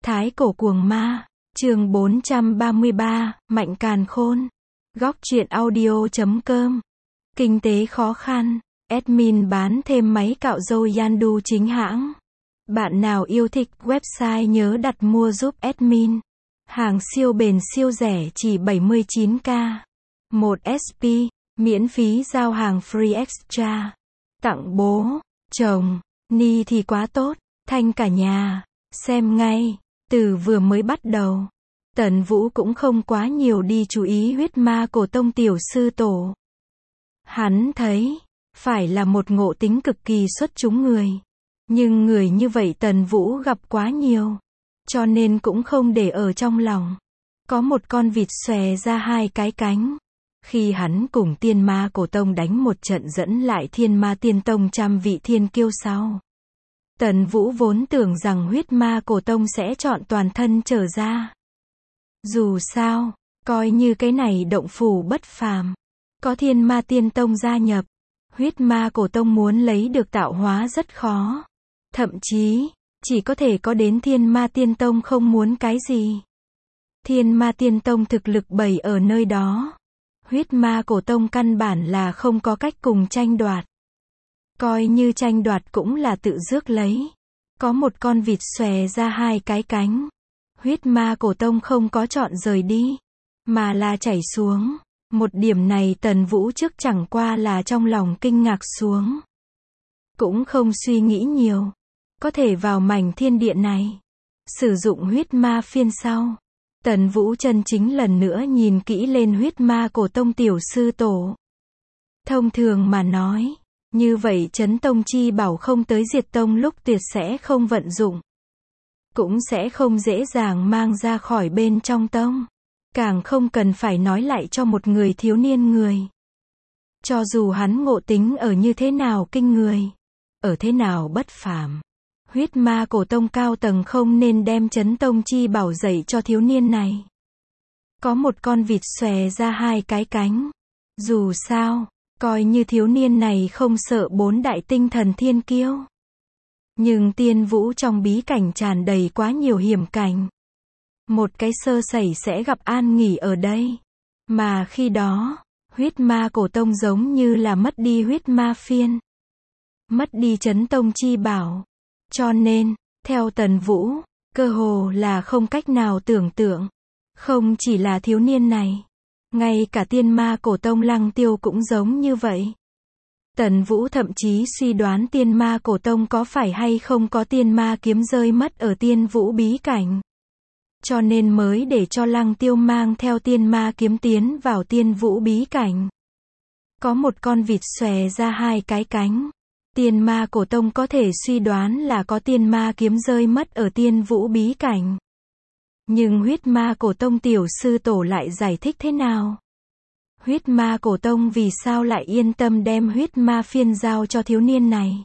Thái cổ cuồng ma, chương 433, Mạnh Càn Khôn. Góc truyện audio.com. Kinh tế khó khăn, admin bán thêm máy cạo râu Yandu chính hãng. Bạn nào yêu thích website nhớ đặt mua giúp admin. Hàng siêu bền siêu rẻ chỉ 79k. 1 SP, miễn phí giao hàng free extra. Tặng bố, chồng, ni thì quá tốt, thanh cả nhà. Xem ngay, từ vừa mới bắt đầu, Tần Vũ cũng không quá nhiều đi chú ý huyết ma cổ tông tiểu sư tổ. Hắn thấy, phải là một ngộ tính cực kỳ xuất chúng người. Nhưng người như vậy Tần Vũ gặp quá nhiều, cho nên cũng không để ở trong lòng. Có một con vịt xòe ra hai cái cánh. Khi hắn cùng tiên ma cổ tông đánh một trận dẫn lại thiên ma tiên tông trăm vị thiên kiêu sau, Tần Vũ vốn tưởng rằng huyết ma cổ tông sẽ chọn toàn thân trở ra. Dù sao, coi như cái này động phủ bất phàm, có thiên ma tiên tông gia nhập, huyết ma cổ tông muốn lấy được tạo hóa rất khó. Thậm chí, chỉ có thể có đến thiên ma tiên tông không muốn cái gì. Thiên ma tiên tông thực lực bày ở nơi đó. Huyết ma cổ tông căn bản là không có cách cùng tranh đoạt. Coi như tranh đoạt cũng là tự rước lấy. Có một con vịt xòe ra hai cái cánh. Huyết ma cổ tông không có chọn rời đi, mà là chảy xuống. Một điểm này Tần Vũ trước chẳng qua là trong lòng kinh ngạc xuống. Cũng không suy nghĩ nhiều. Có thể vào mảnh thiên địa này. Sử dụng huyết ma phiên sau. Tần Vũ chân chính lần nữa nhìn kỹ lên huyết ma cổ tông tiểu sư tổ. Thông thường mà nói, như vậy chấn tông chi bảo không tới diệt tông lúc tuyệt sẽ không vận dụng. Cũng sẽ không dễ dàng mang ra khỏi bên trong tông. Càng không cần phải nói lại cho một người thiếu niên người. Cho dù hắn ngộ tính ở như thế nào kinh người, ở thế nào bất phàm, huyết ma cổ tông cao tầng không nên đem chấn tông chi bảo dạy cho thiếu niên này. Có một con vịt xòe ra hai cái cánh. Dù sao, coi như thiếu niên này không sợ bốn đại tinh thần thiên kiêu. Nhưng tiên vũ trong bí cảnh tràn đầy quá nhiều hiểm cảnh. Một cái sơ sẩy sẽ gặp an nghỉ ở đây. Mà khi đó, huyết ma cổ tông giống như là mất đi huyết ma phiên. Mất đi chấn tông chi bảo. Cho nên, theo Tần Vũ, cơ hồ là không cách nào tưởng tượng. Không chỉ là thiếu niên này, ngay cả tiên ma cổ tông Lăng Tiêu cũng giống như vậy. Tần Vũ thậm chí suy đoán tiên ma cổ tông có phải hay không có tiên ma kiếm rơi mất ở tiên vũ bí cảnh. Cho nên mới để cho Lăng Tiêu mang theo tiên ma kiếm tiến vào tiên vũ bí cảnh. Có một con vịt xòe ra hai cái cánh. Tiên ma cổ tông có thể suy đoán là có tiên ma kiếm rơi mất ở tiên vũ bí cảnh. Nhưng huyết ma cổ tông tiểu sư tổ lại giải thích thế nào? Huyết ma cổ tông vì sao lại yên tâm đem huyết ma phiên giao cho thiếu niên này?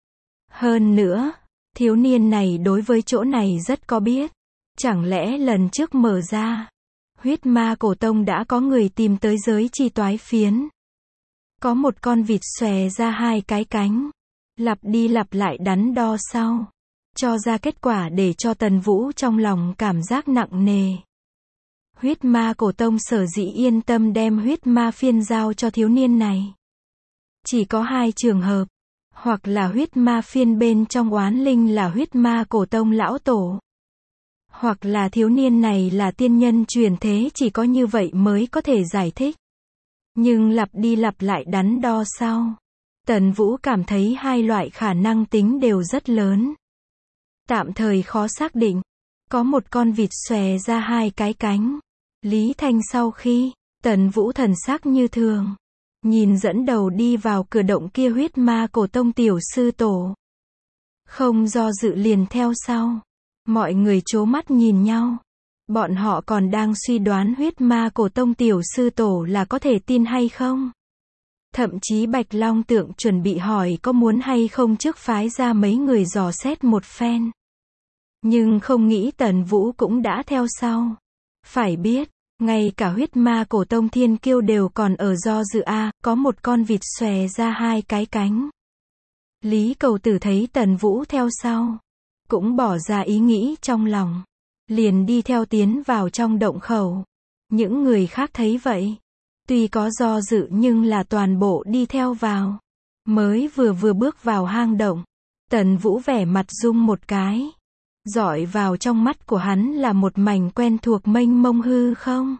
Hơn nữa, thiếu niên này đối với chỗ này rất có biết. Chẳng lẽ lần trước mở ra, huyết ma cổ tông đã có người tìm tới giới chi toái phiến? Có một con vịt xòe ra hai cái cánh. Lặp đi lặp lại đắn đo sau, cho ra kết quả để cho Tần Vũ trong lòng cảm giác nặng nề. Huyết ma cổ tông sở dĩ yên tâm đem huyết ma phiên giao cho thiếu niên này. Chỉ có hai trường hợp, hoặc là huyết ma phiên bên trong oán linh là huyết ma cổ tông lão tổ. Hoặc là thiếu niên này là tiên nhân truyền thế, chỉ có như vậy mới có thể giải thích. Nhưng lặp đi lặp lại đắn đo sau, Tần Vũ cảm thấy hai loại khả năng tính đều rất lớn. Tạm thời khó xác định. Có một con vịt xòe ra hai cái cánh. Lý Thanh sau khi, Tần Vũ thần sắc như thường. Nhìn dẫn đầu đi vào cửa động kia huyết ma cổ tông tiểu sư tổ. Không do dự liền theo sau. Mọi người trố mắt nhìn nhau. Bọn họ còn đang suy đoán huyết ma cổ tông tiểu sư tổ là có thể tin hay không. Thậm chí Bạch Long Tượng chuẩn bị hỏi có muốn hay không trước phái ra mấy người dò xét một phen. Nhưng không nghĩ Tần Vũ cũng đã theo sau. Phải biết, ngay cả huyết ma cổ tông thiên kiêu đều còn ở do dự có một con vịt xòe ra hai cái cánh. Lý Cầu Tử thấy Tần Vũ theo sau, cũng bỏ ra ý nghĩ trong lòng. liền đi theo tiến vào trong động khẩu. Những người khác thấy vậy, tuy có do dự nhưng là toàn bộ đi theo vào. Mới vừa bước vào hang động, Tần Vũ vẻ mặt rung một cái. Dọi vào trong mắt của hắn là một mảnh quen thuộc mênh mông hư không.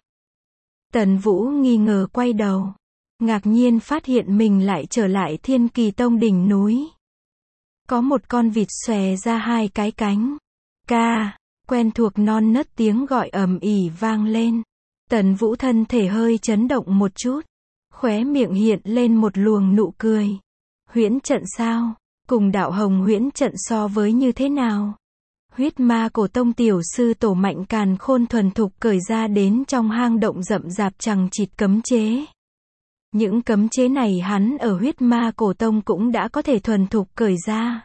Tần Vũ nghi ngờ quay đầu, ngạc nhiên phát hiện mình lại trở lại Thiên Kỳ Tông đỉnh núi. Có một con vịt xòe ra hai cái cánh. Ca, quen thuộc non nớt tiếng gọi ầm ĩ vang lên. Tần Vũ thân thể hơi chấn động một chút, khóe miệng hiện lên một luồng nụ cười. Huyễn trận sao? Cùng đạo hồng huyễn trận so với như thế nào? Huyết Ma Cổ Tông tiểu sư tổ Mạnh Càn Khôn thuần thục cởi ra đến trong hang động rậm rạp chằng chịt cấm chế. Những cấm chế này hắn ở Huyết Ma Cổ Tông cũng đã có thể thuần thục cởi ra.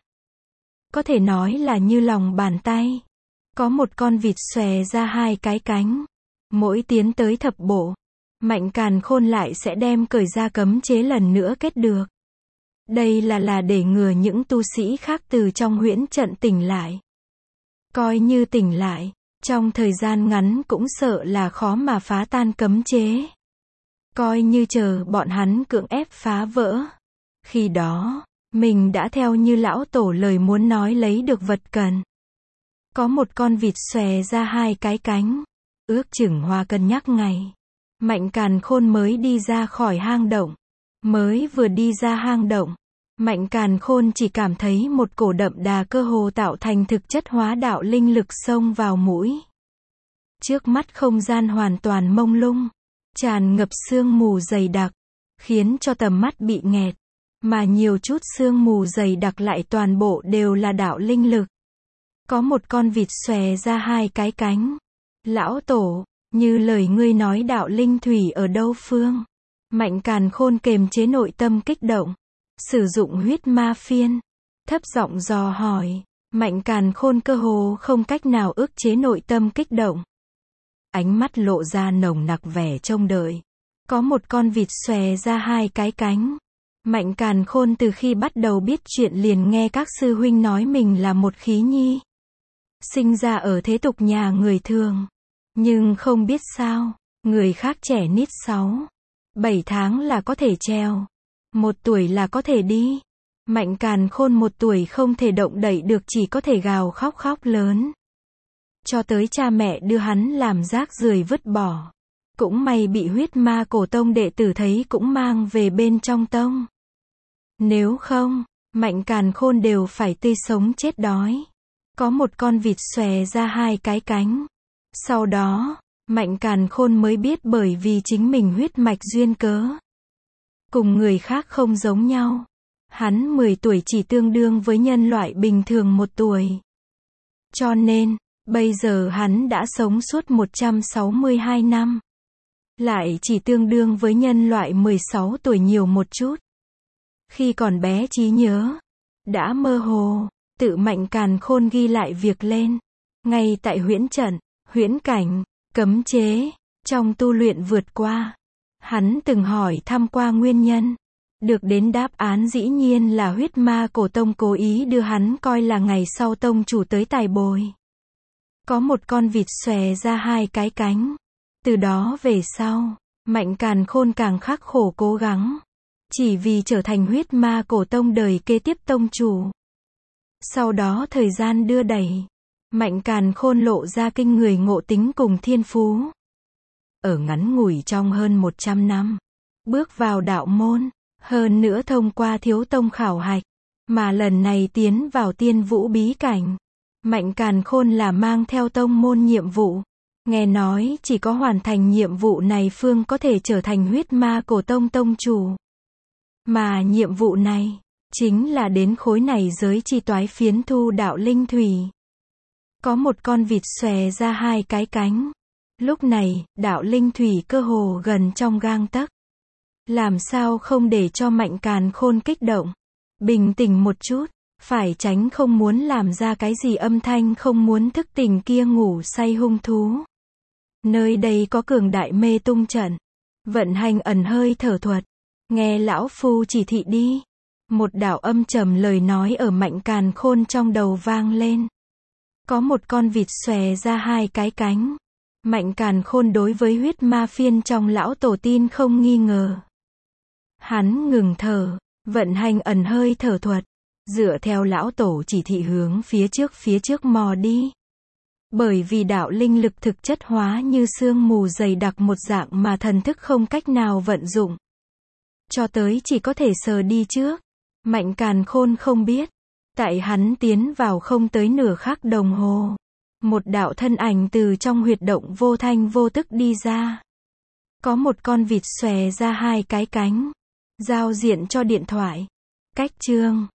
Có thể nói là như lòng bàn tay. Có một con vịt xòe ra hai cái cánh. Mỗi tiến tới thập bộ, Mạnh Càn Khôn lại sẽ đem cởi ra cấm chế lần nữa kết được. Đây là để ngừa những tu sĩ khác từ trong huyễn trận tỉnh lại. Coi như tỉnh lại, trong thời gian ngắn cũng sợ là khó mà phá tan cấm chế. Coi như chờ bọn hắn cưỡng ép phá vỡ. Khi đó, mình đã theo như lão tổ lời muốn nói lấy được vật cần. Có một con vịt xòe ra hai cái cánh. Ước chừng hoa cân nhắc ngày, Mạnh Càn Khôn mới đi ra khỏi hang động. Mới vừa đi ra hang động, Mạnh Càn Khôn chỉ cảm thấy một cổ đậm đà cơ hồ tạo thành thực chất hóa đạo linh lực xông vào mũi. Trước mắt không gian hoàn toàn mông lung, tràn ngập sương mù dày đặc, khiến cho tầm mắt bị nghẹt, mà nhiều chút sương mù dày đặc lại toàn bộ đều là đạo linh lực. Có một con vịt xòe ra hai cái cánh. Lão tổ, như lời ngươi nói đạo linh thủy ở đâu phương? Mạnh Càn Khôn kềm chế nội tâm kích động, sử dụng huyết ma phiên, thấp giọng dò hỏi. Mạnh Càn Khôn cơ hồ không cách nào ức chế nội tâm kích động. Ánh mắt lộ ra nồng nặc vẻ trông đợi. Có một con vịt xòe ra hai cái cánh. Mạnh Càn Khôn từ khi bắt đầu biết chuyện liền nghe các sư huynh nói mình là một khí nhi. Sinh ra ở thế tục nhà người thường. Nhưng không biết sao, người khác trẻ nít 6-7 tháng là có thể treo. 1 tuổi là có thể đi. Mạnh Càn Khôn 1 tuổi không thể động đậy được, chỉ có thể gào khóc lớn. Cho tới cha mẹ đưa hắn làm rác rưởi vứt bỏ. Cũng may bị Huyết Ma Cổ Tông đệ tử thấy cũng mang về bên trong tông. Nếu không, Mạnh Càn Khôn đều phải tươi sống chết đói. Có một con vịt xòe ra hai cái cánh. Sau đó, Mạnh Càn Khôn mới biết bởi vì chính mình huyết mạch duyên cớ. Cùng người khác không giống nhau. Hắn 10 tuổi chỉ tương đương với nhân loại bình thường 1 tuổi. Cho nên, bây giờ hắn đã sống suốt 162 năm. Lại chỉ tương đương với nhân loại 16 tuổi nhiều một chút. Khi còn bé trí nhớ đã mơ hồ, tự Mạnh Càn Khôn ghi lại việc lên. Ngay tại huyễn trận, huyễn cảnh, cấm chế, trong tu luyện vượt qua. Hắn từng hỏi thăm qua nguyên nhân. Được đến đáp án dĩ nhiên là Huyết Ma Cổ Tông cố ý đưa hắn coi là ngày sau tông chủ tới tài bồi. Có một con vịt xòe ra hai cái cánh. Từ đó về sau, Mạnh Càn Khôn càng khắc khổ cố gắng. Chỉ vì trở thành Huyết Ma Cổ Tông đời kế tiếp tông chủ. Sau đó thời gian đưa đẩy, Mạnh Càn Khôn lộ ra kinh người ngộ tính cùng thiên phú. Ở ngắn ngủi trong hơn 100 năm, bước vào đạo môn, hơn nữa thông qua thiếu tông khảo hạch, mà lần này tiến vào Tiên Vũ bí cảnh. Mạnh Càn Khôn là mang theo tông môn nhiệm vụ. Nghe nói chỉ có hoàn thành nhiệm vụ này phương có thể trở thành Huyết Ma Cổ Tông tông chủ. Mà nhiệm vụ này chính là đến khối này giới chi toái phiến thu đạo linh thủy. Có một con vịt xòe ra hai cái cánh. Lúc này, đạo linh thủy cơ hồ gần trong gang tấc. Làm sao không để cho Mạnh Càn Khôn kích động, bình tĩnh một chút, phải tránh không muốn làm ra cái gì âm thanh không muốn thức tỉnh kia ngủ say hung thú. Nơi đây có cường đại mê tung trận, vận hành ẩn hơi thở thuật. Nghe lão phu chỉ thị đi. Một đạo âm trầm lời nói ở Mạnh Càn Khôn trong đầu vang lên. Có một con vịt xòe ra hai cái cánh. Mạnh càn khôn đối với huyết ma phiên trong lão tổ tin không nghi ngờ. Hắn ngừng thở, vận hành ẩn hơi thở thuật, dựa theo lão tổ chỉ thị hướng phía trước mò đi. Bởi vì đạo linh lực thực chất hóa như sương mù dày đặc một dạng mà thần thức không cách nào vận dụng. Cho tới chỉ có thể sờ đi trước. Mạnh càn khôn không biết. Tại hắn tiến vào không tới nửa khắc đồng hồ. Một đạo thân ảnh từ trong huyệt động vô thanh vô tức đi ra. Có một con vịt xòe ra hai cái cánh. Giao diện cho điện thoại. Cách chương